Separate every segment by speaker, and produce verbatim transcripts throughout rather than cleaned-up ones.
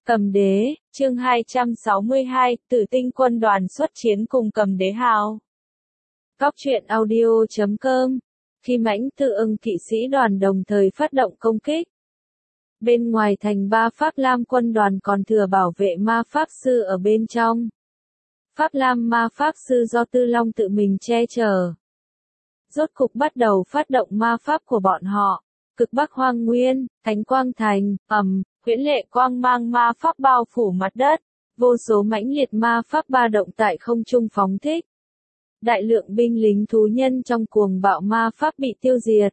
Speaker 1: Cầm Đế, chương hai trăm sáu mươi hai, Tử Tinh quân đoàn xuất chiến cùng Cầm Đế Hào. Góc truyện audio chấm com. Khi Mãnh Tự Ưng kỵ sĩ đoàn đồng thời phát động công kích. Bên ngoài thành ba Pháp Lam quân đoàn còn thừa bảo vệ ma Pháp sư ở bên trong. Pháp Lam ma Pháp sư do Tư Long tự mình che chở. Rốt cục bắt đầu phát động ma Pháp của bọn họ. Cực Bắc Hoang Nguyên, Thánh Quang Thành, ầm, huyễn lệ quang mang ma Pháp bao phủ mặt đất. Vô số mãnh liệt ma Pháp ba động tại không trung phóng thích. Đại lượng binh lính thú nhân trong cuồng bạo ma Pháp bị tiêu diệt.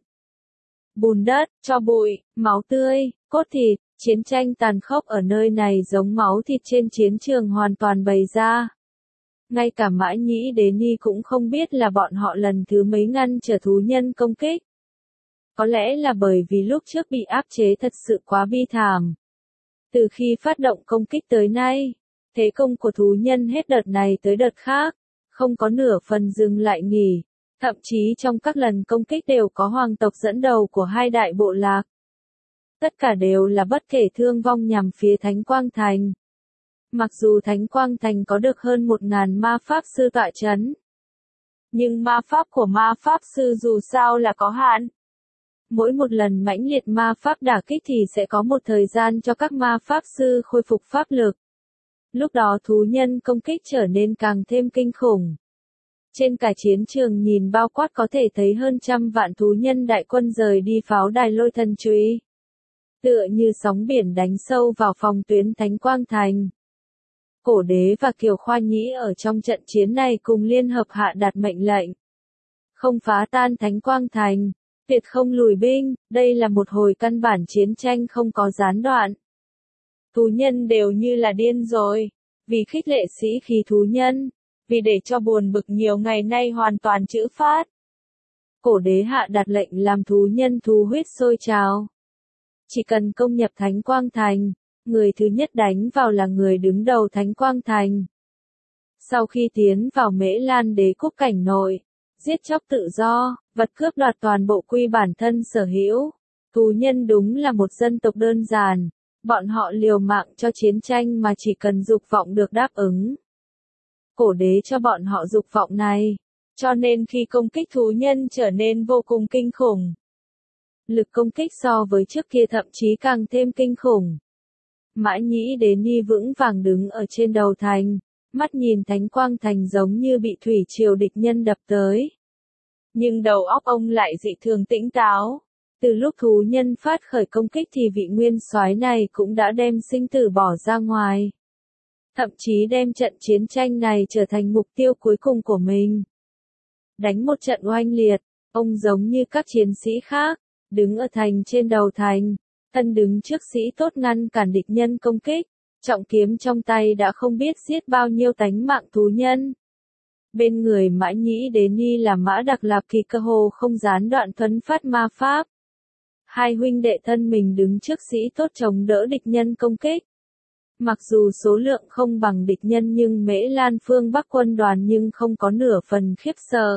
Speaker 1: Bùn đất, tro bụi, máu tươi, cốt thịt, chiến tranh tàn khốc ở nơi này giống máu thịt trên chiến trường hoàn toàn bày ra. Ngay cả Mã Nhĩ Đế Ni cũng không biết là bọn họ lần thứ mấy ngăn trở thú nhân công kích. Có lẽ là bởi vì lúc trước bị áp chế thật sự quá bi thảm. Từ khi phát động công kích tới nay, thế công của thú nhân hết đợt này tới đợt khác, không có nửa phần dừng lại nghỉ. Thậm chí trong các lần công kích đều có hoàng tộc dẫn đầu của hai đại bộ lạc. Tất cả đều là bất kể thương vong nhằm phía Thánh Quang Thành. Mặc dù Thánh Quang Thành có được hơn một ngàn ma Pháp sư tọa trấn, nhưng ma Pháp của ma Pháp sư dù sao là có hạn. Mỗi một lần mãnh liệt ma Pháp đả kích thì sẽ có một thời gian cho các ma Pháp sư khôi phục pháp lực. Lúc đó thú nhân công kích trở nên càng thêm kinh khủng. Trên cả chiến trường nhìn bao quát có thể thấy hơn trăm vạn thú nhân đại quân rời đi pháo đài Lôi Thần Chùy. Tựa như sóng biển đánh sâu vào phòng tuyến Thánh Quang Thành. Cổ Đế và Kiều Khoa Nhĩ ở trong trận chiến này cùng liên hợp hạ đạt mệnh lệnh. Không phá tan Thánh Quang Thành, tuyệt không lùi binh, đây là một hồi căn bản chiến tranh không có gián đoạn. Thú nhân đều như là điên rồi, vì khích lệ sĩ khí thú nhân, vì để cho buồn bực nhiều ngày nay hoàn toàn trữ phát. Cổ Đế hạ đạt lệnh làm thú nhân thú huyết sôi trào. Chỉ cần công nhập Thánh Quang Thành, người thứ nhất đánh vào là người đứng đầu Thánh Quang Thành. Sau khi tiến vào Mễ Lan Đế quốc cảnh nội, giết chóc tự do, vật cướp đoạt toàn bộ quy bản thân sở hữu, thú nhân đúng là một dân tộc đơn giản, bọn họ liều mạng cho chiến tranh mà chỉ cần dục vọng được đáp ứng. Cổ Đế cho bọn họ dục vọng này, cho nên khi công kích thú nhân trở nên vô cùng kinh khủng. Lực công kích so với trước kia thậm chí càng thêm kinh khủng. Mã Nhĩ Đế Ni vững vàng đứng ở trên đầu thành, mắt nhìn Thánh Quang Thành giống như bị thủy triều địch nhân đập tới. Nhưng đầu óc ông lại dị thường tĩnh táo. Từ lúc thú nhân phát khởi công kích thì vị nguyên soái này cũng đã đem sinh tử bỏ ra ngoài. Thậm chí đem trận chiến tranh này trở thành mục tiêu cuối cùng của mình. Đánh một trận oanh liệt, ông giống như các chiến sĩ khác, đứng ở thành trên đầu thành, thân đứng trước sĩ tốt ngăn cản địch nhân công kích, trọng kiếm trong tay đã không biết giết bao nhiêu tánh mạng thú nhân. Bên người Mã Nhĩ Đế Ni là Mã Đặc Lạp Kỳ cơ hồ không gián đoạn thuấn phát ma Pháp. Hai huynh đệ thân mình đứng trước sĩ tốt chống đỡ địch nhân công kích. Mặc dù số lượng không bằng địch nhân nhưng Mễ Lan phương Bắc quân đoàn nhưng không có nửa phần khiếp sợ.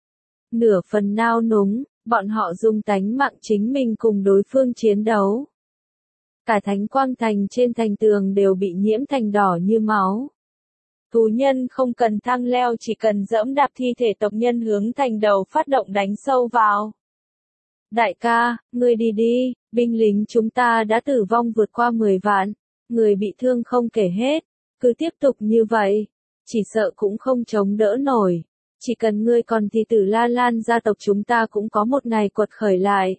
Speaker 1: Nửa phần nao núng, bọn họ dùng tánh mạng chính mình cùng đối phương chiến đấu. Cả Thánh Quang Thành trên thành tường đều bị nhiễm thành đỏ như máu. Thú nhân không cần thang leo chỉ cần dẫm đạp thi thể tộc nhân hướng thành đầu phát động đánh sâu vào. Đại ca, ngươi đi đi, binh lính chúng ta đã tử vong vượt qua mười vạn, người bị thương không kể hết, cứ tiếp tục như vậy, chỉ sợ cũng không chống đỡ nổi. Chỉ cần ngươi còn thì Tử La Lan gia tộc chúng ta cũng có một ngày quật khởi lại.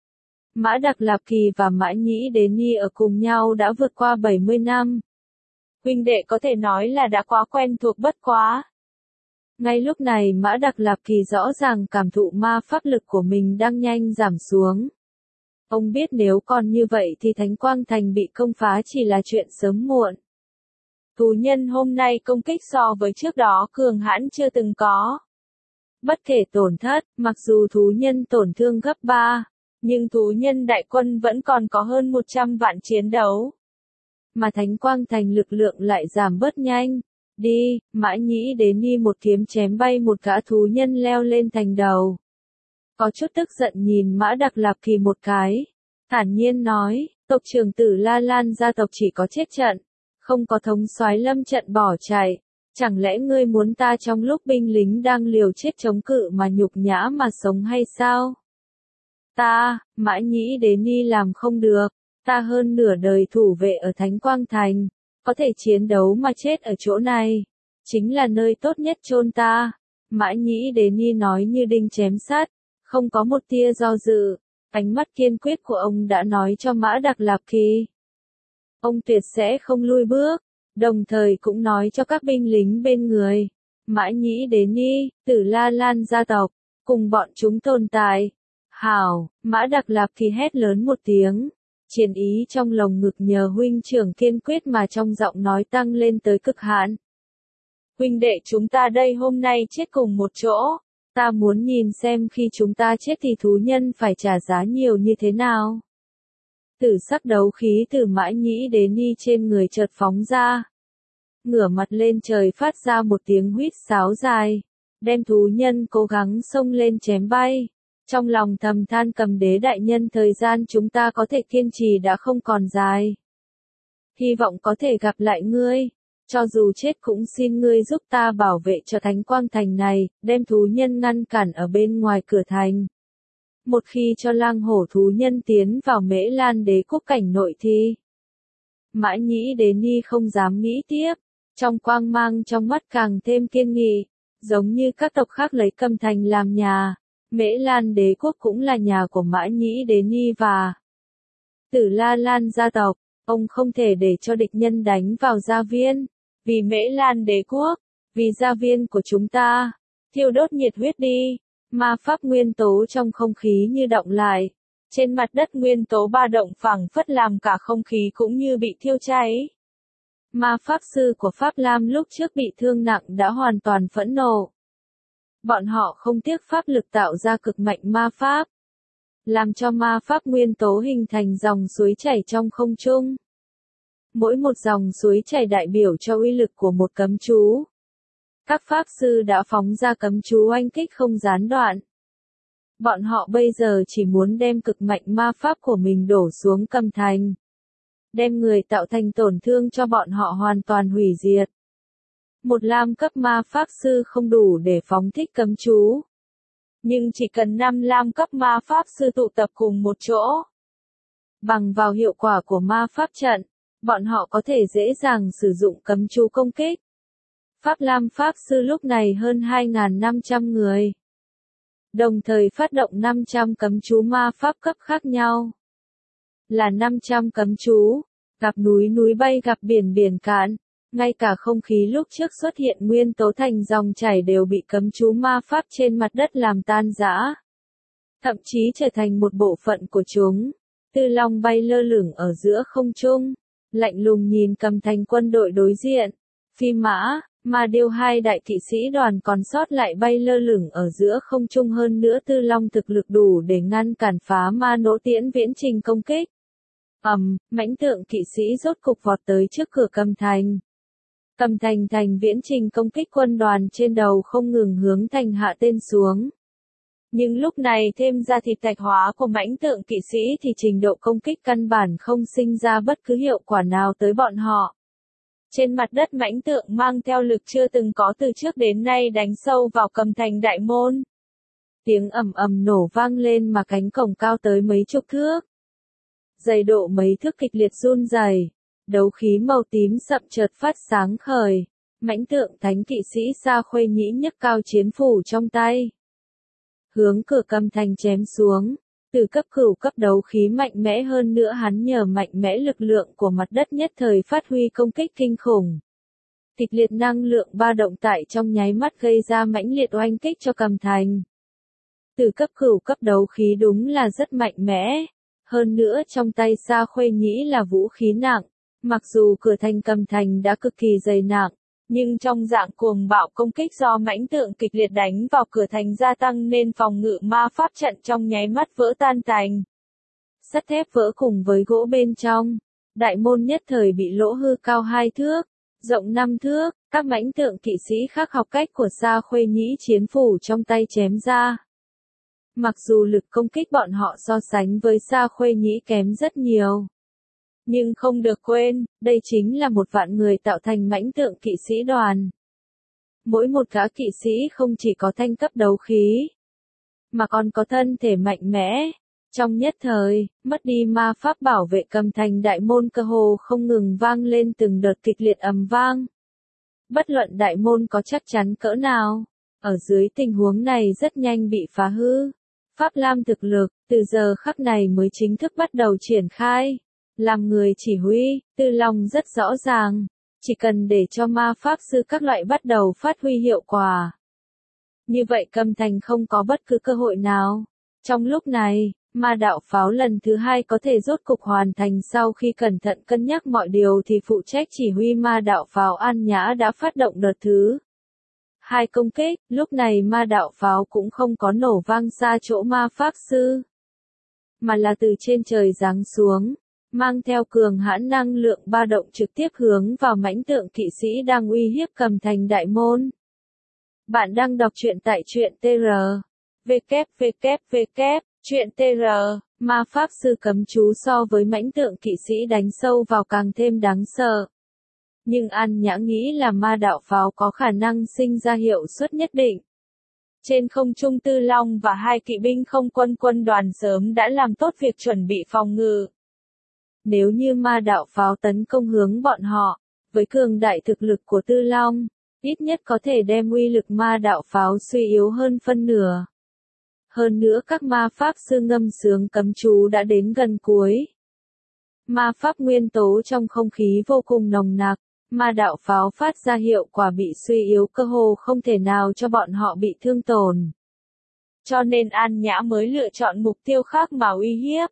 Speaker 1: Mã Đặc Lạp Kỳ và Mã Nhĩ Đế Ni ở cùng nhau đã vượt qua bảy mươi năm. Huynh đệ có thể nói là đã quá quen thuộc bất quá. Ngay lúc này Mã Đặc Lạp Kỳ rõ ràng cảm thụ ma pháp lực của mình đang nhanh giảm xuống. Ông biết nếu còn như vậy thì Thánh Quang Thành bị công phá chỉ là chuyện sớm muộn. Thú nhân hôm nay công kích so với trước đó cường hãn chưa từng có. Bất kể tổn thất, mặc dù thú nhân tổn thương gấp ba, nhưng thú nhân đại quân vẫn còn có hơn một trăm vạn chiến đấu. Mà Thánh Quang Thành lực lượng lại giảm bớt nhanh. Đi, Mã Nhĩ Đế Ni một kiếm chém bay một gã thú nhân leo lên thành đầu. Có chút tức giận nhìn Mã Đặc Lạp Kỳ một cái. Thản nhiên nói, Tộc trưởng Tử La Lan gia tộc chỉ có chết trận, không có thống soái lâm trận bỏ chạy. Chẳng lẽ ngươi muốn ta trong lúc binh lính đang liều chết chống cự mà nhục nhã mà sống hay sao? Ta, Mã Nhĩ Đế Ni làm không được, ta hơn nửa đời thủ vệ ở Thánh Quang Thành, có thể chiến đấu mà chết ở chỗ này, chính là nơi tốt nhất chôn ta. Mã Nhĩ Đế Ni nói như đinh chém sắt, không có một tia do dự, ánh mắt kiên quyết của ông đã nói cho Mã Đặc Lạp Kỳ. Ông tuyệt sẽ không lui bước, đồng thời cũng nói cho các binh lính bên người, Mã Nhĩ Đế Ni, Tử La Lan gia tộc, cùng bọn chúng tồn tại. Hảo, Mã Đặc Lạp Kỳ hét lớn một tiếng, chiến ý trong lồng ngực nhờ huynh trưởng kiên quyết mà trong giọng nói tăng lên tới cực hạn. Huynh đệ chúng ta đây hôm nay chết cùng một chỗ, ta muốn nhìn xem khi chúng ta chết thì thú nhân phải trả giá nhiều như thế nào. Tử sắc đấu khí từ Mã Nhĩ Đế Ni trên người chợt phóng ra. Ngửa mặt lên trời phát ra một tiếng huýt sáo dài, đem thú nhân cố gắng xông lên chém bay. Trong lòng thầm than Cầm Đế đại nhân thời gian chúng ta có thể kiên trì đã không còn dài. Hy vọng có thể gặp lại ngươi, cho dù chết cũng xin ngươi giúp ta bảo vệ cho Thánh Quang Thành này, đem thú nhân ngăn cản ở bên ngoài cửa thành. Một khi cho lang hổ thú nhân tiến vào Mễ Lan Đế quốc cảnh nội thì Mã Nhĩ Đế Ni không dám nghĩ tiếp, trong quang mang trong mắt càng thêm kiên nghị, giống như các tộc khác lấy Cầm Thành làm nhà, Mễ Lan Đế quốc cũng là nhà của Mã Nhĩ Đế Ni và Tử La Lan gia tộc, ông không thể để cho địch nhân đánh vào gia viên, vì Mễ Lan Đế quốc, vì gia viên của chúng ta, thiêu đốt nhiệt huyết đi. Ma pháp nguyên tố trong không khí như động lại, trên mặt đất nguyên tố ba động phảng phất làm cả không khí cũng như bị thiêu cháy. Ma pháp sư của Pháp Lam lúc trước bị thương nặng đã hoàn toàn phẫn nộ. Bọn họ không tiếc pháp lực tạo ra cực mạnh ma pháp, làm cho ma pháp nguyên tố hình thành dòng suối chảy trong không trung. Mỗi một dòng suối chảy đại biểu cho uy lực của một cấm chú. Các pháp sư đã phóng ra cấm chú oanh kích không gián đoạn. Bọn họ bây giờ chỉ muốn đem cực mạnh ma pháp của mình đổ xuống Cầm Thành. Đem người tạo thành tổn thương cho bọn họ hoàn toàn hủy diệt. Một lam cấp ma pháp sư không đủ để phóng thích cấm chú. Nhưng chỉ cần năm lam cấp ma pháp sư tụ tập cùng một chỗ. Bằng vào hiệu quả của ma pháp trận, bọn họ có thể dễ dàng sử dụng cấm chú công kích. Pháp Lam Pháp Sư lúc này hơn hai nghìn năm trăm người. Đồng thời phát động năm trăm cấm chú ma pháp cấp khác nhau. Là năm trăm cấm chú, gặp núi núi bay gặp biển biển cạn. Ngay cả không khí lúc trước xuất hiện nguyên tố thành dòng chảy đều bị cấm chú ma pháp trên mặt đất làm tan rã. Thậm chí trở thành một bộ phận của chúng. Tư Long bay lơ lửng ở giữa không trung, lạnh lùng nhìn Cầm Thành quân đội đối diện. Phi mã, mà điều hai đại kỵ sĩ đoàn còn sót lại bay lơ lửng ở giữa không trung hơn nữa Tư Long thực lực đủ để ngăn cản phá ma nỗ tiễn viễn trình công kích. ầm, um, mãnh tượng kỵ sĩ rốt cục vọt tới trước cửa Cầm Thành. Cầm Thành thành viễn trình công kích quân đoàn trên đầu không ngừng hướng thành hạ tên xuống. Nhưng lúc này thêm ra thịt thạch hóa của mãnh tượng kỵ sĩ thì trình độ công kích căn bản không sinh ra bất cứ hiệu quả nào tới bọn họ. Trên mặt đất mãnh tượng mang theo lực chưa từng có từ trước đến nay đánh sâu vào Cầm Thành đại môn. Tiếng ầm ầm nổ vang lên mà cánh cổng cao tới mấy chục thước. Dày độ mấy thước kịch liệt run rẩy, đấu khí màu tím sậm chợt phát sáng khởi. Mãnh tượng thánh kỵ sĩ Sa Khuê Nhĩ nhấc cao chiến phủ trong tay, hướng cửa Cầm Thành chém xuống. Từ cấp cửu cấp đấu khí mạnh mẽ hơn nữa hắn nhờ mạnh mẽ lực lượng của mặt đất nhất thời phát huy công kích kinh khủng. Kịch liệt năng lượng ba động tại trong nháy mắt gây ra mãnh liệt oanh kích cho Cầm Thành. Từ cấp cửu cấp đấu khí đúng là rất mạnh mẽ. Hơn nữa trong tay Sa Khuê Nhĩ là vũ khí nặng. Mặc dù cửa thành Cầm Thành đã cực kỳ dày nặng, nhưng trong dạng cuồng bạo công kích do mãnh tượng kịch liệt đánh vào cửa thành gia tăng nên phòng ngự ma pháp trận trong nháy mắt vỡ tan tành. Sắt thép vỡ cùng với gỗ bên trong, đại môn nhất thời bị lỗ hư cao hai thước, rộng năm thước, các mãnh tượng kỵ sĩ khác học cách của Sa Khuê Nhĩ chiến phủ trong tay chém ra. Mặc dù lực công kích bọn họ so sánh với Sa Khuê Nhĩ kém rất nhiều, Nhưng không được quên, đây chính là một vạn người tạo thành mãnh tượng kỵ sĩ đoàn. Mỗi một gã kỵ sĩ không chỉ có thanh cấp đấu khí, mà còn có thân thể mạnh mẽ. Trong nhất thời, mất đi ma pháp bảo vệ cầm thành đại môn cơ hồ không ngừng vang lên từng đợt kịch liệt ầm vang. Bất luận đại môn có chắc chắn cỡ nào, ở dưới tình huống này rất nhanh bị phá hư. Pháp Lam thực lực, từ giờ khắc này mới chính thức bắt đầu triển khai. Làm người chỉ huy, Tư Long rất rõ ràng, chỉ cần để cho ma pháp sư các loại bắt đầu phát huy hiệu quả. Như vậy cầm thành không có bất cứ cơ hội nào. Trong lúc này, ma đạo pháo lần thứ hai có thể rốt cục hoàn thành sau khi cẩn thận cân nhắc mọi điều thì phụ trách chỉ huy ma đạo pháo An Nhã đã phát động đợt thứ hai công kích, lúc này ma đạo pháo cũng không có nổ vang xa chỗ ma pháp sư, mà là từ trên trời giáng xuống, mang theo cường hãn năng lượng ba động trực tiếp hướng vào mãnh tượng kỵ sĩ đang uy hiếp cầm thành đại môn. Bạn đang đọc truyện tại truyện tê rờ. vê kép vê kép vê kép, truyện tê rờ, ma pháp sư cấm chú so với mãnh tượng kỵ sĩ đánh sâu vào càng thêm đáng sợ. Nhưng An Nhã nghĩ là ma đạo pháo có khả năng sinh ra hiệu suất nhất định. Trên không trung Tư Long và hai kỵ binh không quân quân đoàn sớm đã làm tốt việc chuẩn bị phòng ngự. Nếu như ma đạo pháo tấn công hướng bọn họ, với cường đại thực lực của Tư Long, ít nhất có thể đem uy lực ma đạo pháo suy yếu hơn phân nửa. Hơn nữa các ma pháp sư ngâm sướng cấm chú đã đến gần cuối. Ma pháp nguyên tố trong không khí vô cùng nồng nặc, ma đạo pháo phát ra hiệu quả bị suy yếu cơ hồ không thể nào cho bọn họ bị thương tổn. Cho nên An Nhã mới lựa chọn mục tiêu khác mà uy hiếp.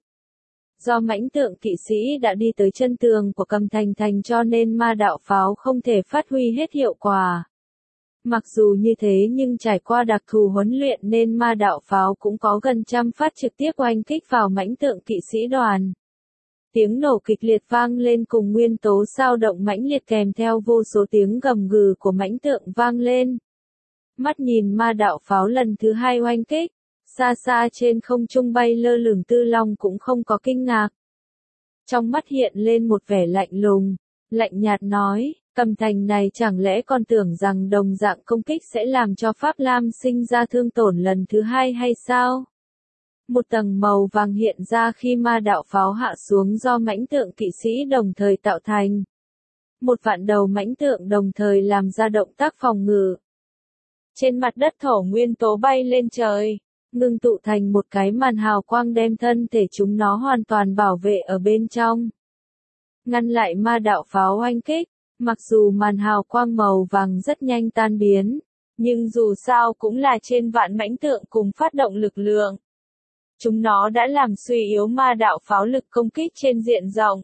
Speaker 1: Do mãnh tượng kỵ sĩ đã đi tới chân tường của cầm thành thành cho nên ma đạo pháo không thể phát huy hết hiệu quả. Mặc dù như thế nhưng trải qua đặc thù huấn luyện nên ma đạo pháo cũng có gần trăm phát trực tiếp oanh kích vào mãnh tượng kỵ sĩ đoàn. Tiếng nổ kịch liệt vang lên cùng nguyên tố sao động mãnh liệt kèm theo vô số tiếng gầm gừ của mãnh tượng vang lên. Mắt nhìn ma đạo pháo lần thứ hai oanh kích, xa xa trên không trung bay lơ lửng Tư Long cũng không có kinh ngạc. Trong mắt hiện lên một vẻ lạnh lùng, lạnh nhạt nói, cầm thành này chẳng lẽ còn tưởng rằng đồng dạng công kích sẽ làm cho Pháp Lam sinh ra thương tổn lần thứ hai hay sao? Một tầng màu vàng hiện ra khi ma đạo pháo hạ xuống do mãnh tượng kỵ sĩ đồng thời tạo thành. Một vạn đầu mãnh tượng đồng thời làm ra động tác phòng ngự. Trên mặt đất thổ nguyên tố bay lên trời, ngưng tụ thành một cái màn hào quang đem thân thể chúng nó hoàn toàn bảo vệ ở bên trong. Ngăn lại ma đạo pháo oanh kích, mặc dù màn hào quang màu vàng rất nhanh tan biến, nhưng dù sao cũng là trên vạn mãnh tượng cùng phát động lực lượng. Chúng nó đã làm suy yếu ma đạo pháo lực công kích trên diện rộng.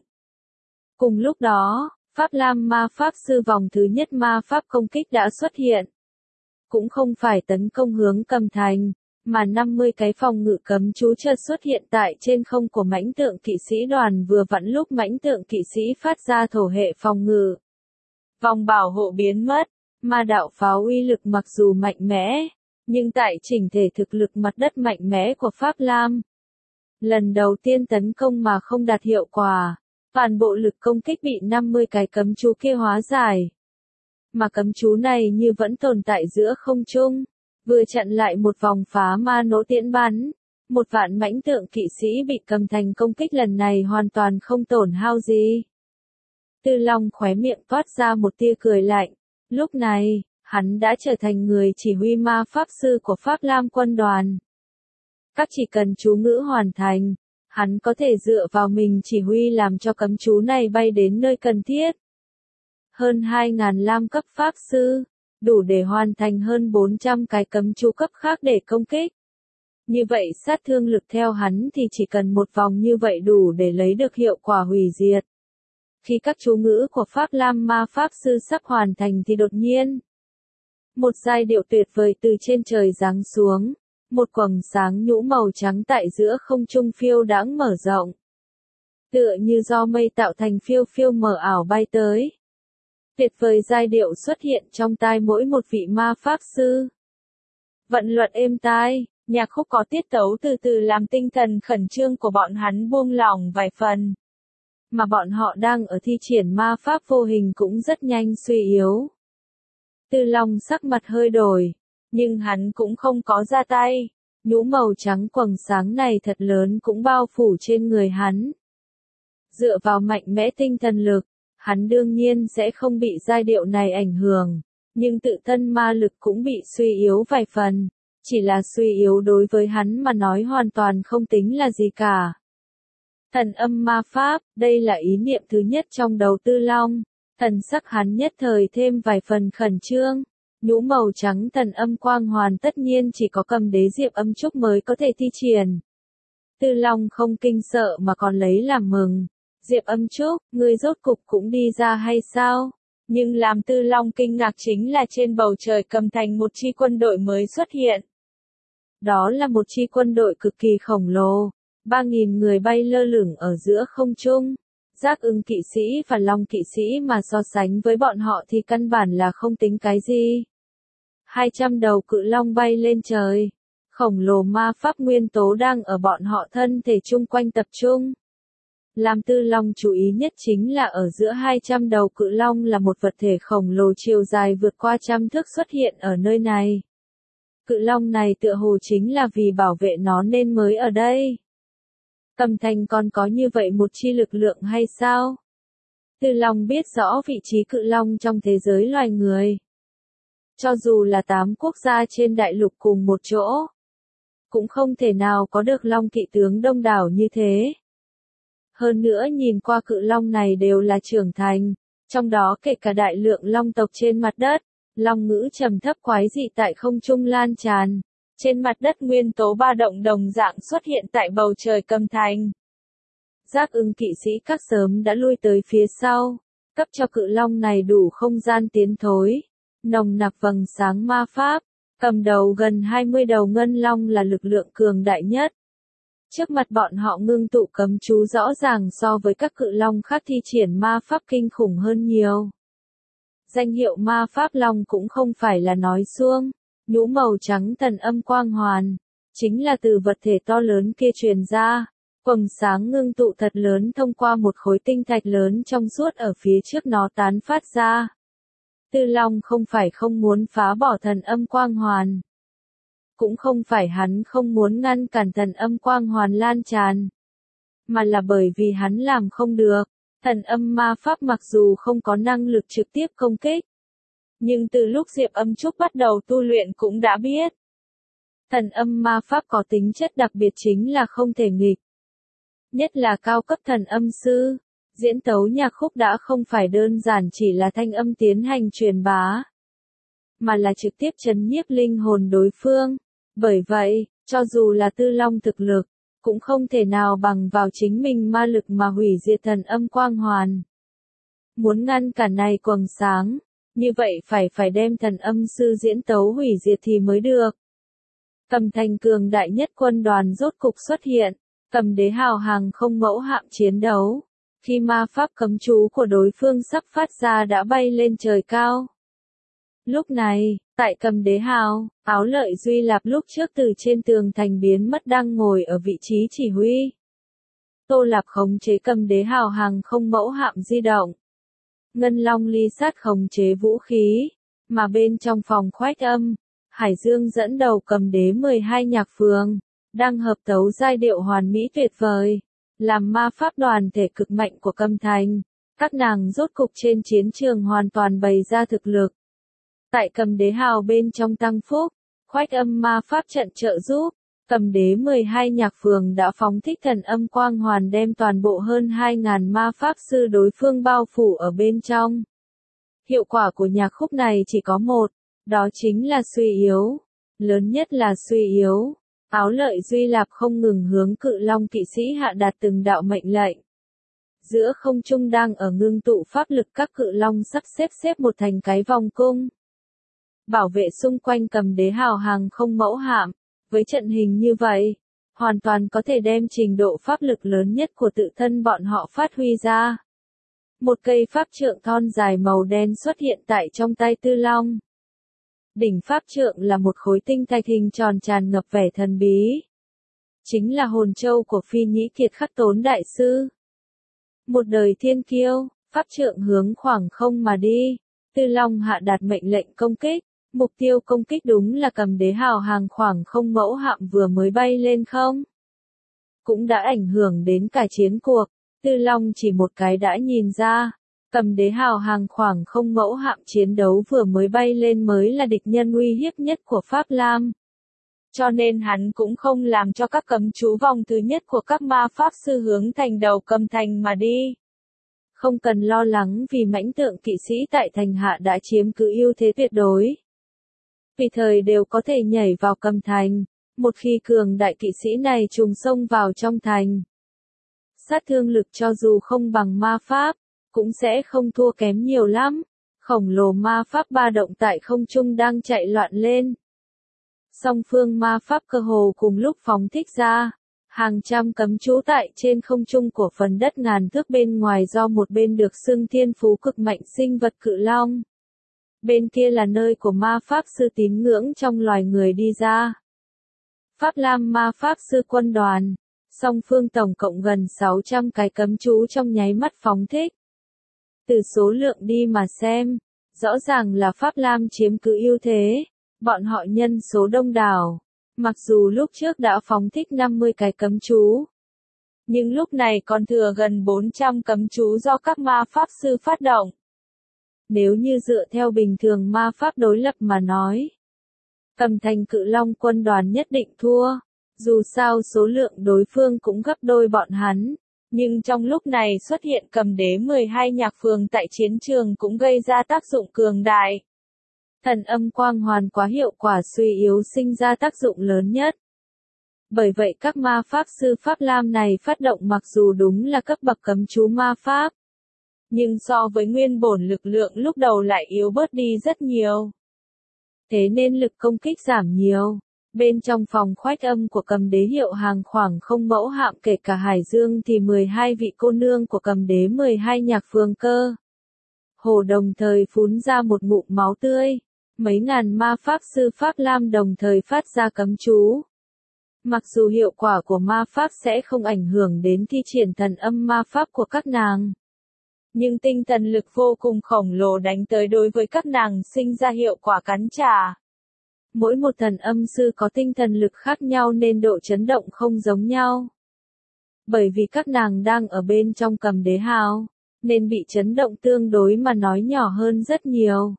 Speaker 1: Cùng lúc đó, Pháp Lam ma pháp sư vòng thứ nhất ma pháp công kích đã xuất hiện. Cũng không phải tấn công hướng cầm thành, mà năm mươi cái phòng ngự cấm chú chợt xuất hiện tại trên không của mãnh tượng kỵ sĩ đoàn vừa vặn lúc mãnh tượng kỵ sĩ phát ra thổ hệ phòng ngự. Vòng bảo hộ biến mất, ma đạo pháo uy lực mặc dù mạnh mẽ, nhưng tại chỉnh thể thực lực mặt đất mạnh mẽ của Pháp Lam. Lần đầu tiên tấn công mà không đạt hiệu quả, toàn bộ lực công kích bị năm mươi cái cấm chú kia hóa giải. Mà cấm chú này như vẫn tồn tại giữa không trung, vừa chặn lại một vòng phá ma nỗ tiễn bắn. Một vạn mãnh tượng kỵ sĩ bị cầm thành công kích lần này hoàn toàn không tổn hao gì. Tư Long khóe miệng toát ra một tia cười lạnh, lúc này, hắn đã trở thành người chỉ huy ma pháp sư của Pháp Lam quân đoàn. Các chỉ cần chú ngữ hoàn thành, hắn có thể dựa vào mình chỉ huy làm cho cấm chú này bay đến nơi cần thiết. Hơn hai nghìn lam cấp pháp sư, đủ để hoàn thành hơn bốn trăm cái cấm chú cấp khác để công kích. Như vậy sát thương lực theo hắn thì chỉ cần một vòng như vậy đủ để lấy được hiệu quả hủy diệt. Khi các chú ngữ của Pháp Lam ma pháp sư sắp hoàn thành thì đột nhiên, một giai điệu tuyệt vời từ trên trời giáng xuống, một quầng sáng nhũ màu trắng tại giữa không trung phiêu đãng mở rộng. Tựa như do mây tạo thành phiêu phiêu mờ ảo bay tới. Tuyệt vời giai điệu xuất hiện trong tai mỗi một vị ma pháp sư. Vận luật êm tai, nhạc khúc có tiết tấu từ từ làm tinh thần khẩn trương của bọn hắn buông lỏng vài phần. mà bọn họ đang ở thi triển ma pháp vô hình cũng rất nhanh suy yếu. Tư Long sắc mặt hơi đổi, nhưng hắn cũng không có ra tay. Nhũ màu trắng quầng sáng này thật lớn cũng bao phủ trên người hắn. Dựa vào mạnh mẽ tinh thần lực, hắn đương nhiên sẽ không bị giai điệu này ảnh hưởng, nhưng tự thân ma lực cũng bị suy yếu vài phần, chỉ là suy yếu đối với hắn mà nói hoàn toàn không tính là gì cả. Thần âm ma pháp, đây là ý niệm thứ nhất trong đầu Tư Long, thần sắc hắn nhất thời thêm vài phần khẩn trương. Nhũ màu trắng thần âm quang hoàn tất nhiên chỉ có Cầm Đế Diệp Âm Trúc mới có thể thi triển. Tư Long không kinh sợ mà còn lấy làm mừng. Diệp Âm Trúc, ngươi rốt cục cũng đi ra hay sao? Nhưng làm Tư Long kinh ngạc chính là trên bầu trời Cầm Thành một chi quân đội mới xuất hiện. Đó là một chi quân đội cực kỳ khổng lồ, ba nghìn người bay lơ lửng ở giữa không trung. Giác Ưng kỵ sĩ và Long kỵ sĩ mà so sánh với bọn họ thì căn bản là không tính cái gì. hai trăm đầu cự long bay lên trời. Khổng lồ ma pháp nguyên tố đang ở bọn họ thân thể chung quanh tập trung. Làm Tư Long chú ý nhất chính là ở giữa hai trăm đầu cự long là một vật thể khổng lồ chiều dài vượt qua trăm thước xuất hiện ở nơi này. Cự long này tựa hồ chính là vì bảo vệ nó nên mới ở đây. Cầm Thành còn có như vậy một chi lực lượng hay sao? Tư Long biết rõ vị trí cự long trong thế giới loài người. Cho dù là tám quốc gia trên đại lục cùng một chỗ, cũng không thể nào có được long kỵ tướng đông đảo như thế. Hơn nữa nhìn qua cự long này đều là trưởng thành, trong đó kể cả đại lượng long tộc trên mặt đất, long ngữ trầm thấp quái dị tại không trung lan tràn. Trên mặt đất nguyên tố ba động đồng dạng xuất hiện tại bầu trời Cầm Thành. Giác Ưng kỵ sĩ các sớm đã lui tới phía sau, cấp cho cự long này đủ không gian tiến thối. Nồng nặc vầng sáng ma pháp, cầm đầu gần hai mươi đầu ngân long là lực lượng cường đại nhất. Trước mặt bọn họ ngưng tụ cấm chú rõ ràng so với các cự long khác thi triển ma pháp kinh khủng hơn nhiều. Danh hiệu ma pháp long cũng không phải là nói suông. Nhũ màu trắng thần âm quang hoàn, chính là từ vật thể to lớn kia truyền ra, quầng sáng ngưng tụ thật lớn thông qua một khối tinh thạch lớn trong suốt ở phía trước nó tán phát ra. Tư Long không phải không muốn phá bỏ thần âm quang hoàn, cũng không phải hắn không muốn ngăn cản thần âm quang hoàn lan tràn, mà là bởi vì hắn làm không được. Thần âm ma pháp mặc dù không có năng lực trực tiếp công kích, nhưng từ lúc Diệp Âm Trúc bắt đầu tu luyện cũng đã biết. Thần âm ma pháp có tính chất đặc biệt chính là không thể nghịch. Nhất là cao cấp thần âm sư, diễn tấu nhạc khúc đã không phải đơn giản chỉ là thanh âm tiến hành truyền bá, mà là trực tiếp chấn nhiếp linh hồn đối phương. Bởi vậy, cho dù là Tư Long thực lực, cũng không thể nào bằng vào chính mình ma lực mà hủy diệt thần âm quang hoàn. Muốn ngăn cản này quầng sáng, như vậy phải phải đem thần âm sư diễn tấu hủy diệt thì mới được. Cầm Thành cường đại nhất quân đoàn rốt cục xuất hiện, Cầm Đế hào hàng không mẫu hạm chiến đấu. Khi ma pháp cấm chú của đối phương sắp phát ra đã bay lên trời cao. Lúc này, tại Cầm Đế hào, Áo Lợi Duy Lạp lúc trước từ trên tường thành biến mất đang ngồi ở vị trí chỉ huy. Tô Lạp khống chế Cầm Đế hào hàng không mẫu hạm di động. Ngân Long ly sát khống chế vũ khí, mà bên trong phòng khoách âm, Hải Dương dẫn đầu Cầm Đế mười hai nhạc phường, đang hợp tấu giai điệu hoàn mỹ tuyệt vời, làm ma pháp đoàn thể cực mạnh của Cầm Thành. Các nàng rốt cục trên chiến trường hoàn toàn bày ra thực lực. Tại Cầm Đế hào bên trong tăng phúc, khoách âm ma pháp trận trợ giúp, Cầm Đế mười hai nhạc phường đã phóng thích thần âm quang hoàn đem toàn bộ hơn hai nghìn ma pháp sư đối phương bao phủ ở bên trong. Hiệu quả của nhạc khúc này chỉ có một, đó chính là suy yếu. Lớn nhất là suy yếu. Áo Lợi Duy Lạp không ngừng hướng Cự Long kỵ sĩ hạ đạt từng đạo mệnh lệnh. Giữa không trung đang ở ngưng tụ pháp lực các cự long sắp xếp xếp một thành cái vòng cung. Bảo vệ xung quanh Cầm Đế hào hàng không mẫu hạm. Với trận hình như vậy, hoàn toàn có thể đem trình độ pháp lực lớn nhất của tự thân bọn họ phát huy ra. Một cây pháp trượng thon dài màu đen xuất hiện tại trong tay Tư Long. Đỉnh pháp trượng là một khối tinh thạch hình tròn tràn ngập vẻ thần bí. Chính là hồn châu của Phi Nhĩ Kiệt Khắc Tốn Đại Sư. Một đời thiên kiêu, pháp trượng hướng khoảng không mà đi. Tư Long hạ đạt mệnh lệnh công kích. Mục tiêu công kích đúng là Cầm Đế hào hàng khoảng không mẫu hạm vừa mới bay lên không. Cũng đã ảnh hưởng đến cả chiến cuộc. Tư Long chỉ một cái đã nhìn ra. Cầm Đế hào hàng khoảng không mẫu hạm chiến đấu vừa mới bay lên mới là địch nhân uy hiếp nhất của Pháp Lam. Cho nên hắn cũng không làm cho các cấm chú vòng thứ nhất của các ma pháp sư hướng thành đầu Cầm Thành mà đi. Không cần lo lắng vì mãnh tượng kỵ sĩ tại thành hạ đã chiếm cứ ưu thế tuyệt đối. Vì thời đều có thể nhảy vào Cầm Thành, một khi cường đại kỵ sĩ này trùng xông vào trong thành. Sát thương lực cho dù không bằng ma pháp, cũng sẽ không thua kém nhiều lắm. Khổng lồ ma pháp ba động tại không trung đang chạy loạn lên. Song phương ma pháp cơ hồ cùng lúc phóng thích ra. Hàng trăm cấm chú tại trên không trung của phần đất ngàn thước bên ngoài do một bên được xưng thiên phú cực mạnh sinh vật cự long. Bên kia là nơi của ma pháp sư tín ngưỡng trong loài người đi ra. Pháp Lam ma pháp sư quân đoàn. Song phương tổng cộng gần sáu trăm cái cấm chú trong nháy mắt phóng thích. Từ số lượng đi mà xem, rõ ràng là Pháp Lam chiếm cứ ưu thế. Bọn họ nhân số đông đảo. Mặc dù lúc trước đã phóng thích năm mươi cái cấm chú. Nhưng lúc này còn thừa gần bốn trăm cấm chú do các ma pháp sư phát động. Nếu như dựa theo bình thường ma pháp đối lập mà nói. Cầm Thành Cự Long quân đoàn nhất định thua. Dù sao số lượng đối phương cũng gấp đôi bọn hắn. Nhưng trong lúc này xuất hiện Cầm Đế mười hai nhạc phường tại chiến trường cũng gây ra tác dụng cường đại. Thần âm quang hoàn quá hiệu quả suy yếu sinh ra tác dụng lớn nhất. Bởi vậy các ma pháp sư Pháp Lam này phát động mặc dù đúng là cấp bậc cấm chú ma pháp. Nhưng so với nguyên bổn lực lượng lúc đầu lại yếu bớt đi rất nhiều. Thế nên lực công kích giảm nhiều. Bên trong phòng khoách âm của Cầm Đế hiệu hàng khoảng không mẫu hạm kể cả Hải Dương thì mười hai vị cô nương của Cầm Đế mười hai nhạc phường cơ. Hồ đồng thời phun ra một ngụm máu tươi. Mấy ngàn ma pháp sư Pháp Lam đồng thời phát ra cấm chú. Mặc dù hiệu quả của ma pháp sẽ không ảnh hưởng đến thi triển thần âm ma pháp của các nàng. Nhưng tinh thần lực vô cùng khổng lồ đánh tới đối với các nàng sinh ra hiệu quả cắn trả. Mỗi một thần âm sư có tinh thần lực khác nhau nên độ chấn động không giống nhau. Bởi vì các nàng đang ở bên trong Cầm Đế hào, nên bị chấn động tương đối mà nói nhỏ hơn rất nhiều.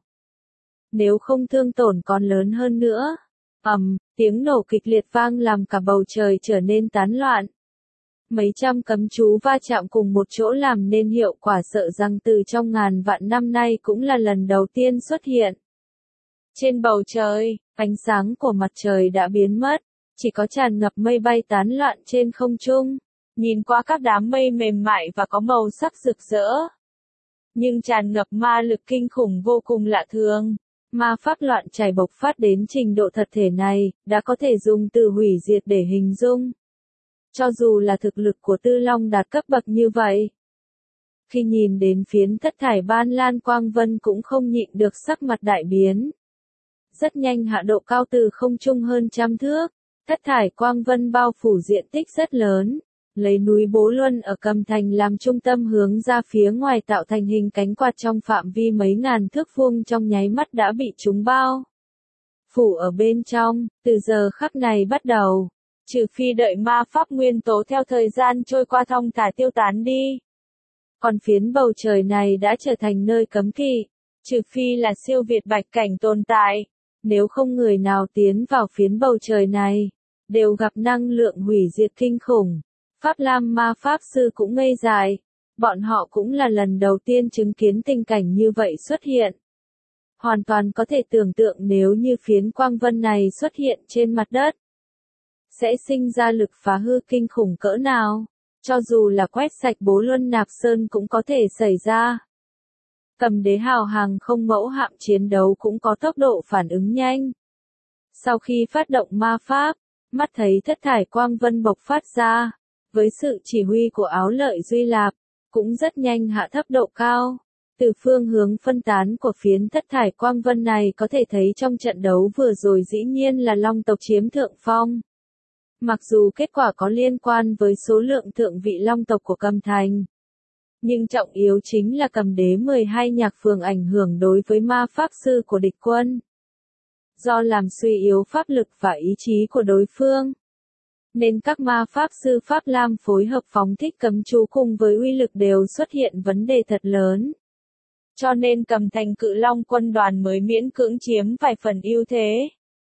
Speaker 1: Nếu không thương tổn còn lớn hơn nữa. Ầm, tiếng nổ kịch liệt vang làm cả bầu trời trở nên tán loạn. Mấy trăm cấm chú va chạm cùng một chỗ làm nên hiệu quả sợ rằng từ trong ngàn vạn năm nay cũng là lần đầu tiên xuất hiện. Trên bầu trời, ánh sáng của mặt trời đã biến mất, chỉ có tràn ngập mây bay tán loạn trên không trung. Nhìn qua các đám mây mềm mại và có màu sắc rực rỡ. Nhưng tràn ngập ma lực kinh khủng vô cùng lạ thường. Ma pháp loạn chảy bộc phát đến trình độ thật thể này, đã có thể dùng từ hủy diệt để hình dung. Cho dù là thực lực của Tư Long đạt cấp bậc như vậy. Khi nhìn đến phiến thất thải ban lan quang vân cũng không nhịn được sắc mặt đại biến. Rất nhanh hạ độ cao từ không trung hơn trăm thước, thất thải quang vân bao phủ diện tích rất lớn. Lấy núi Bố Luân ở Cầm Thành làm trung tâm hướng ra phía ngoài tạo thành hình cánh quạt trong phạm vi mấy ngàn thước vuông trong nháy mắt đã bị chúng bao phủ ở bên trong. Từ giờ khắc này bắt đầu, trừ phi đợi ma pháp nguyên tố theo thời gian trôi qua thong thả tiêu tán đi. Còn phiến bầu trời này đã trở thành nơi cấm kỵ, trừ phi là siêu việt bạch cảnh tồn tại. Nếu không người nào tiến vào phiến bầu trời này, đều gặp năng lượng hủy diệt kinh khủng. Pháp Lam ma pháp sư cũng ngây dại. Bọn họ cũng là lần đầu tiên chứng kiến tình cảnh như vậy xuất hiện. Hoàn toàn có thể tưởng tượng nếu như phiến quang vân này xuất hiện trên mặt đất. Sẽ sinh ra lực phá hư kinh khủng cỡ nào. Cho dù là quét sạch Bố Luân Nạp Sơn cũng có thể xảy ra. Cầm Đế hào hàng không mẫu hạm chiến đấu cũng có tốc độ phản ứng nhanh. Sau khi phát động ma pháp, mắt thấy thất thải quang vân bộc phát ra. Với sự chỉ huy của Áo Lợi Duy Lạp, cũng rất nhanh hạ thấp độ cao. Từ phương hướng phân tán của phiến thất thải quang vân này có thể thấy trong trận đấu vừa rồi dĩ nhiên là Long tộc chiếm thượng phong. Mặc dù kết quả có liên quan với số lượng thượng vị Long tộc của Cầm Thành. Nhưng trọng yếu chính là cầm đế mười hai nhạc phường ảnh hưởng đối với ma pháp sư của địch quân. Do làm suy yếu pháp lực và ý chí của đối phương, nên các ma pháp sư Pháp Lam phối hợp phóng thích cấm chú cùng với uy lực đều xuất hiện vấn đề thật lớn. Cho nên Cầm Thành Cự Long quân đoàn mới miễn cưỡng chiếm vài phần ưu thế.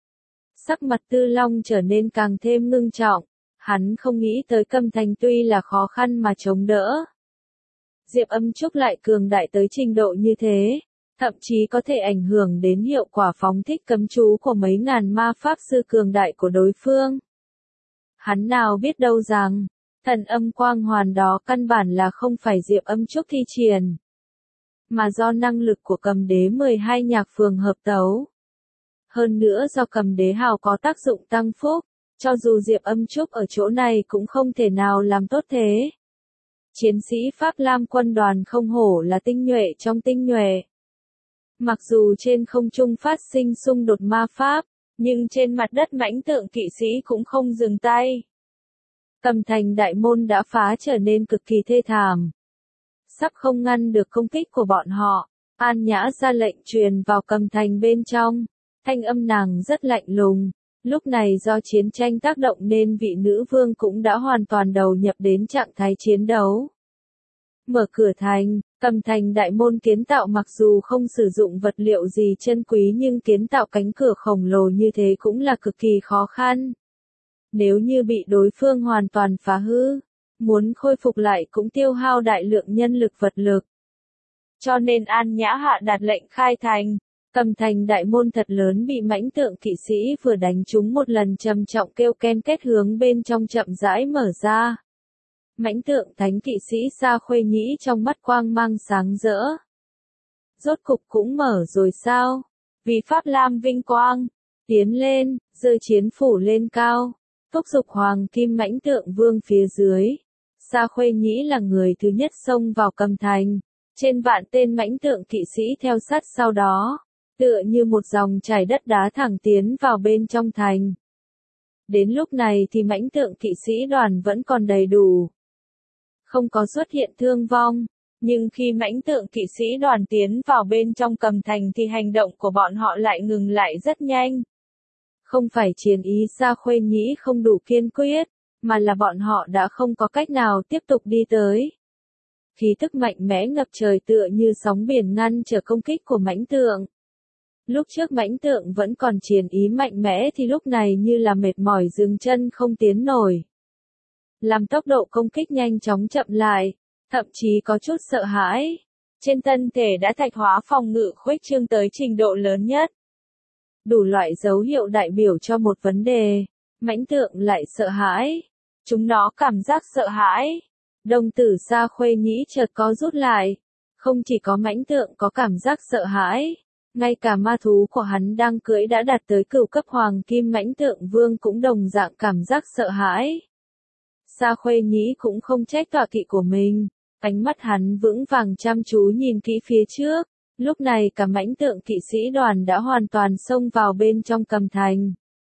Speaker 1: Sắc mặt Tư Long trở nên càng thêm ngưng trọng, hắn không nghĩ tới Cầm Thành tuy là khó khăn mà chống đỡ. Diệp Âm Trúc lại cường đại tới trình độ như thế, thậm chí có thể ảnh hưởng đến hiệu quả phóng thích cấm chú của mấy ngàn ma pháp sư cường đại của đối phương. Hắn nào biết đâu rằng, thần âm quang hoàn đó căn bản là không phải Diệp Âm Trúc thi triển, mà do năng lực của cầm đế mười hai nhạc phường hợp tấu. Hơn nữa do cầm đế hào có tác dụng tăng phúc, cho dù Diệp Âm Trúc ở chỗ này cũng không thể nào làm tốt thế. Chiến sĩ Pháp Lam quân đoàn không hổ là tinh nhuệ trong tinh nhuệ. Mặc dù trên không trung phát sinh xung đột ma pháp, nhưng trên mặt đất mãnh tượng kỵ sĩ cũng không dừng tay. Cầm thành đại môn đã phá trở nên cực kỳ thê thảm. Sắp không ngăn được công kích của bọn họ, An Nhã ra lệnh truyền vào cầm thành bên trong. Thanh âm nàng rất lạnh lùng. Lúc này do chiến tranh tác động nên vị nữ vương cũng đã hoàn toàn đầu nhập đến trạng thái chiến đấu. Mở cửa thành, cầm thành đại môn kiến tạo mặc dù không sử dụng vật liệu gì chân quý nhưng kiến tạo cánh cửa khổng lồ như thế cũng là cực kỳ khó khăn. Nếu như bị đối phương hoàn toàn phá hư, muốn khôi phục lại cũng tiêu hao đại lượng nhân lực vật lực. Cho nên An Nhã hạ đạt lệnh khai thành. Cầm thành đại môn thật lớn bị mãnh tượng kỵ sĩ vừa đánh trúng một lần trầm trọng kêu ken kết hướng bên trong chậm rãi mở ra. Mãnh tượng thánh kỵ sĩ Sa Khuê Nhĩ trong mắt quang mang sáng rỡ. Rốt cục cũng mở rồi sao? Vì Pháp Lam vinh quang, tiến lên, giơ chiến phủ lên cao, thúc giục hoàng kim mãnh tượng vương phía dưới. Sa Khuê Nhĩ là người thứ nhất xông vào cầm thành, trên vạn tên mãnh tượng kỵ sĩ theo sát sau đó. Tựa như một dòng chảy đất đá thẳng tiến vào bên trong thành. Đến lúc này thì mãnh tượng kỵ sĩ đoàn vẫn còn đầy đủ. Không có xuất hiện thương vong, nhưng khi mãnh tượng kỵ sĩ đoàn tiến vào bên trong cầm thành thì hành động của bọn họ lại ngừng lại rất nhanh. Không phải chiến ý Sa Khuê Nhĩ không đủ kiên quyết, mà là bọn họ đã không có cách nào tiếp tục đi tới. Khí tức mạnh mẽ ngập trời tựa như sóng biển ngăn trở công kích của mãnh tượng. Lúc trước mãnh tượng vẫn còn chiến ý mạnh mẽ thì lúc này như là mệt mỏi dừng chân không tiến nổi. Làm tốc độ công kích nhanh chóng chậm lại, thậm chí có chút sợ hãi. Trên thân thể đã thạch hóa phòng ngự khuếch trương tới trình độ lớn nhất. Đủ loại dấu hiệu đại biểu cho một vấn đề, mãnh tượng lại sợ hãi. Chúng nó cảm giác sợ hãi. Đồng tử Sa Khuê Nhĩ chợt có rút lại. Không chỉ có mãnh tượng có cảm giác sợ hãi. Ngay cả ma thú của hắn đang cưỡi đã đạt tới cửu cấp hoàng kim mãnh tượng vương cũng đồng dạng cảm giác sợ hãi. Sa Khuê Nhĩ cũng không trách tọa kỵ của mình, ánh mắt hắn vững vàng chăm chú nhìn kỹ phía trước, lúc này cả mãnh tượng kỵ sĩ đoàn đã hoàn toàn xông vào bên trong cầm thành.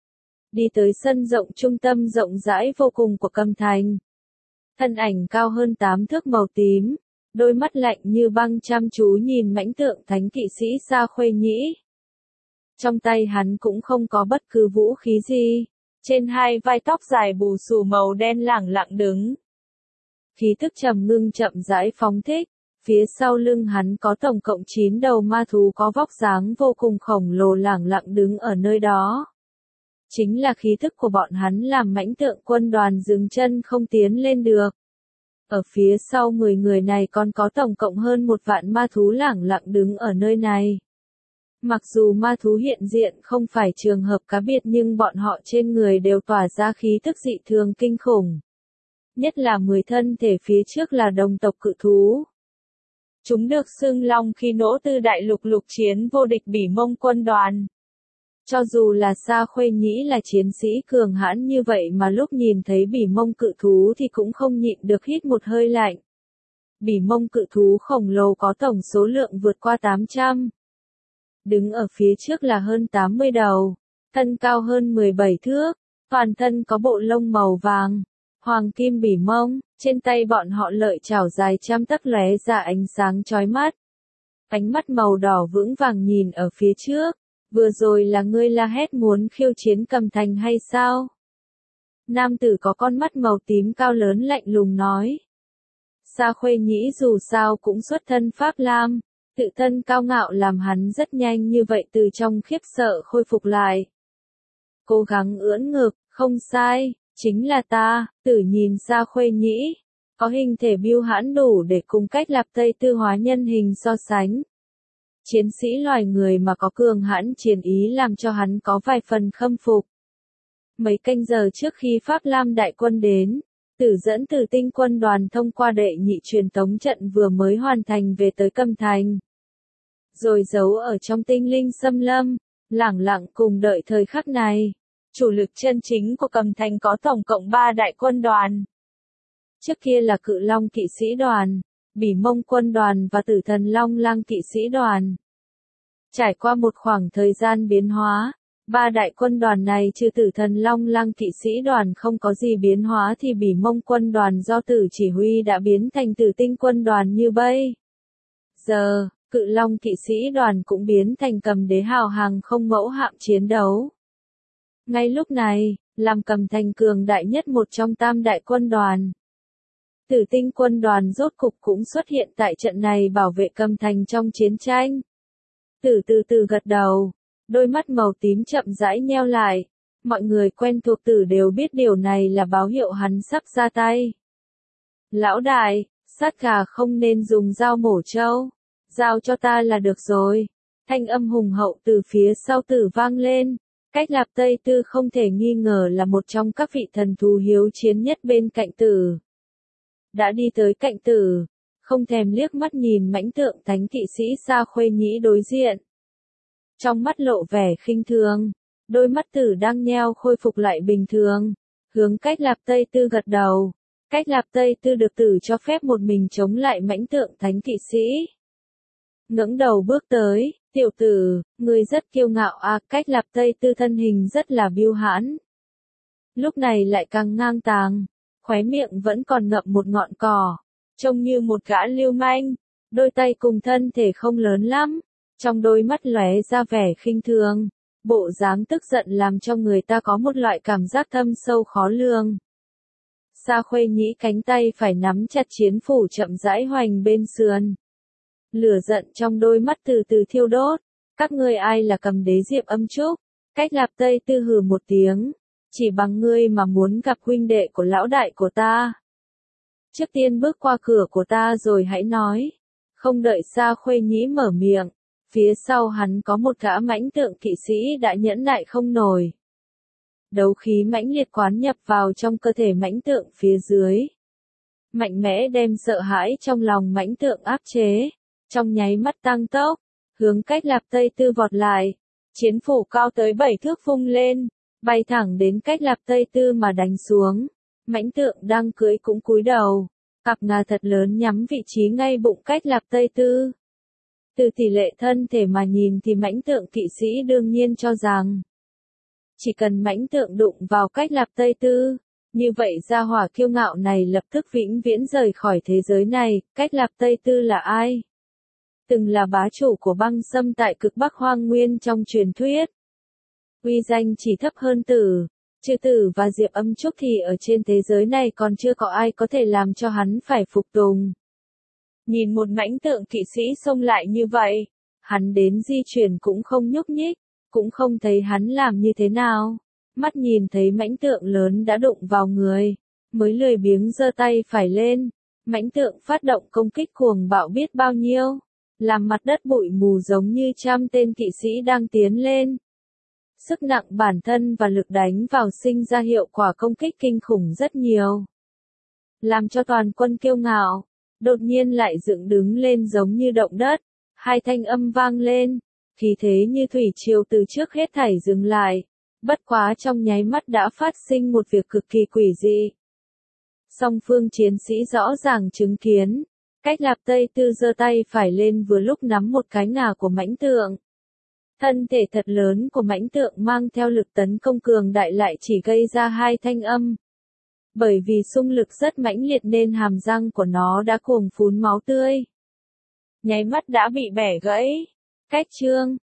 Speaker 1: Đi tới sân rộng trung tâm rộng rãi vô cùng của cầm thành. Thân ảnh cao hơn tám thước màu tím. Đôi mắt lạnh như băng chăm chú nhìn mãnh tượng thánh kỵ sĩ Sa Khuê Nhĩ. Trong tay hắn cũng không có bất cứ vũ khí gì. Trên hai vai tóc dài bù xù màu đen lẳng lặng đứng. Khí tức trầm ngưng chậm rãi phóng thích. Phía sau lưng hắn có tổng cộng chín đầu ma thú có vóc dáng vô cùng khổng lồ lẳng lặng đứng ở nơi đó. Chính là khí tức của bọn hắn làm mãnh tượng quân đoàn dừng chân không tiến lên được. Ở phía sau mười người này còn có tổng cộng hơn một vạn ma thú lẳng lặng đứng ở nơi này. Mặc dù ma thú hiện diện không phải trường hợp cá biệt nhưng bọn họ trên người đều tỏa ra khí tức dị thường kinh khủng. Nhất là mười thân thể phía trước là đồng tộc cự thú. Chúng được xưng long khi nỗ tư đại lục lục chiến vô địch Bỉ Mông quân đoàn. Cho dù là Sa Khuê Nhĩ là chiến sĩ cường hãn như vậy mà lúc nhìn thấy Bỉ Mông cự thú thì cũng không nhịn được hít một hơi lạnh. Bỉ Mông cự thú khổng lồ có tổng số lượng vượt qua tám trăm. Đứng ở phía trước là hơn tám mươi đầu, thân cao hơn mười bảy thước, toàn thân có bộ lông màu vàng, Hoàng kim bỉ mông, trên tay bọn họ lợi chảo dài trăm tấc lóe ra ánh sáng chói mắt. Ánh mắt màu đỏ vững vàng nhìn ở phía trước, vừa rồi là ngươi la hét muốn khiêu chiến Cầm Thành hay sao? Nam tử có con mắt màu tím cao lớn lạnh lùng nói. Sa Khuê Nhĩ dù sao cũng xuất thân Pháp Lam, tự thân cao ngạo làm hắn rất nhanh như vậy từ trong khiếp sợ khôi phục lại. Cố gắng ưỡn ngực, không sai, chính là ta, tử nhìn Sa Khuê Nhĩ, có hình thể biêu hãn đủ để cùng Cách Lạp Tây Tư hóa nhân hình so sánh. Chiến sĩ loài người mà có cường hãn chiến ý làm cho hắn có vài phần khâm phục. Mấy canh giờ trước khi Pháp Lam đại quân đến, Tử dẫn Tử Tinh quân đoàn thông qua đệ nhị truyền tống trận vừa mới hoàn thành về tới Cầm Thành. Rồi giấu ở trong tinh linh xâm lâm, lẳng lặng cùng đợi thời khắc này. Chủ lực chân chính của Cầm Thành có tổng cộng ba đại quân đoàn. Trước kia là Cự Long kỵ sĩ đoàn, Bỉ Mông quân đoàn và Tử Thần Long Lang kỵ sĩ đoàn. Trải qua một khoảng thời gian biến hóa, ba đại quân đoàn này trừ Tử Thần Long Lang kỵ sĩ đoàn không có gì biến hóa thì Bỉ Mông quân đoàn do Tử chỉ huy đã biến thành Tử Tinh quân đoàn như bây. Giờ, Cự Long kỵ sĩ đoàn cũng biến thành Cầm Đế hào hàng không mẫu hạm chiến đấu. Ngay lúc này, làm Cầm Thành cường đại nhất một trong tam đại quân đoàn. Tử Tinh quân đoàn rốt cục cũng xuất hiện tại trận này bảo vệ Cầm Thành trong chiến tranh. Tử từ từ gật đầu, đôi mắt màu tím chậm rãi nheo lại, mọi người quen thuộc Tử đều biết điều này là báo hiệu hắn sắp ra tay. Lão đại, sát gà không nên dùng dao mổ trâu, giao cho ta là được rồi. Thanh âm hùng hậu từ phía sau Tử vang lên. Cách Lạp Tây Tư không thể nghi ngờ là một trong các vị thần thú hiếu chiến nhất bên cạnh Tử. Đã đi tới cạnh Tử, không thèm liếc mắt nhìn mãnh tượng thánh kỵ sĩ Sa Khuê Nhĩ đối diện. Trong mắt lộ vẻ khinh thường, đôi mắt Tử đang nheo khôi phục lại bình thường, hướng Cách Lạp Tây Tư gật đầu. Cách Lạp Tây Tư được Tử cho phép một mình chống lại mãnh tượng thánh kỵ sĩ. Ngẩng đầu bước tới, tiểu tử, ngươi rất kiêu ngạo à, Cách Lạp Tây Tư thân hình rất là biêu hãn. Lúc này lại càng ngang tàng, khóe miệng vẫn còn ngậm một ngọn cỏ, trông như một gã lưu manh, đôi tay cùng thân thể không lớn lắm, trong đôi mắt lóe ra vẻ khinh thường, bộ dáng tức giận làm cho người ta có một loại cảm giác thâm sâu khó lường. Sa Khuê Nhĩ cánh tay phải nắm chặt chiến phủ chậm rãi hoành bên sườn. Lửa giận trong đôi mắt từ từ thiêu đốt, các ngươi ai là Cầm Đế Diệp Âm Trúc? Cách Lạp Tây Tư hừ một tiếng, chỉ bằng ngươi mà muốn gặp huynh đệ của lão đại của ta. Trước tiên bước qua cửa của ta rồi hãy nói. Không đợi Sa Khuê Nhĩ mở miệng, phía sau hắn có một gã mãnh tượng kỵ sĩ đã nhẫn nại không nổi. Đấu khí mãnh liệt quán nhập vào trong cơ thể mãnh tượng phía dưới. Mạnh mẽ đem sợ hãi trong lòng mãnh tượng áp chế. Trong nháy mắt tăng tốc, hướng Cách Lạp Tây Tư vọt lại, chiến phủ cao tới bảy thước vung lên, bay thẳng đến Cách Lạp Tây Tư mà đánh xuống. Mãnh tượng đang cưỡi cũng cúi đầu, cặp ngà thật lớn nhắm vị trí ngay bụng Cách Lạp Tây Tư. Từ tỷ lệ thân thể mà nhìn thì mãnh tượng kỵ sĩ đương nhiên cho rằng, chỉ cần mãnh tượng đụng vào Cách Lạp Tây Tư, như vậy gia hỏa kiêu ngạo này lập tức vĩnh viễn rời khỏi thế giới này. Cách Lạp Tây Tư là ai? Từng là bá chủ của băng sâm tại cực Bắc Hoang Nguyên trong truyền thuyết. Uy danh chỉ thấp hơn Tử, trừ Tử và Diệp Âm Trúc thì ở trên thế giới này còn chưa có ai có thể làm cho hắn phải phục tùng. Nhìn một mãnh tượng kỵ sĩ xông lại như vậy, hắn đến di chuyển cũng không nhúc nhích, cũng không thấy hắn làm như thế nào. Mắt nhìn thấy mãnh tượng lớn đã đụng vào người, mới lười biếng giơ tay phải lên, mãnh tượng phát động công kích cuồng bạo biết bao nhiêu. Làm mặt đất bụi mù giống như trăm tên kỵ sĩ đang tiến lên. Sức nặng bản thân và lực đánh vào sinh ra hiệu quả công kích kinh khủng rất nhiều. Làm cho toàn quân kiêu ngạo, đột nhiên lại dựng đứng lên giống như động đất, hai thanh âm vang lên, khí thế như thủy triều từ trước hết thảy dừng lại, bất quá trong nháy mắt đã phát sinh một việc cực kỳ quỷ dị. Song phương chiến sĩ rõ ràng chứng kiến. Cách Lạp Tây Tư giơ tay phải lên vừa lúc nắm một cái ngà của mãnh tượng. Thân thể thật lớn của mãnh tượng mang theo lực tấn công cường đại lại chỉ gây ra hai thanh âm. Bởi vì xung lực rất mãnh liệt nên hàm răng của nó đã cuồng phún máu tươi. Nháy mắt đã bị bẻ gãy. Cách chương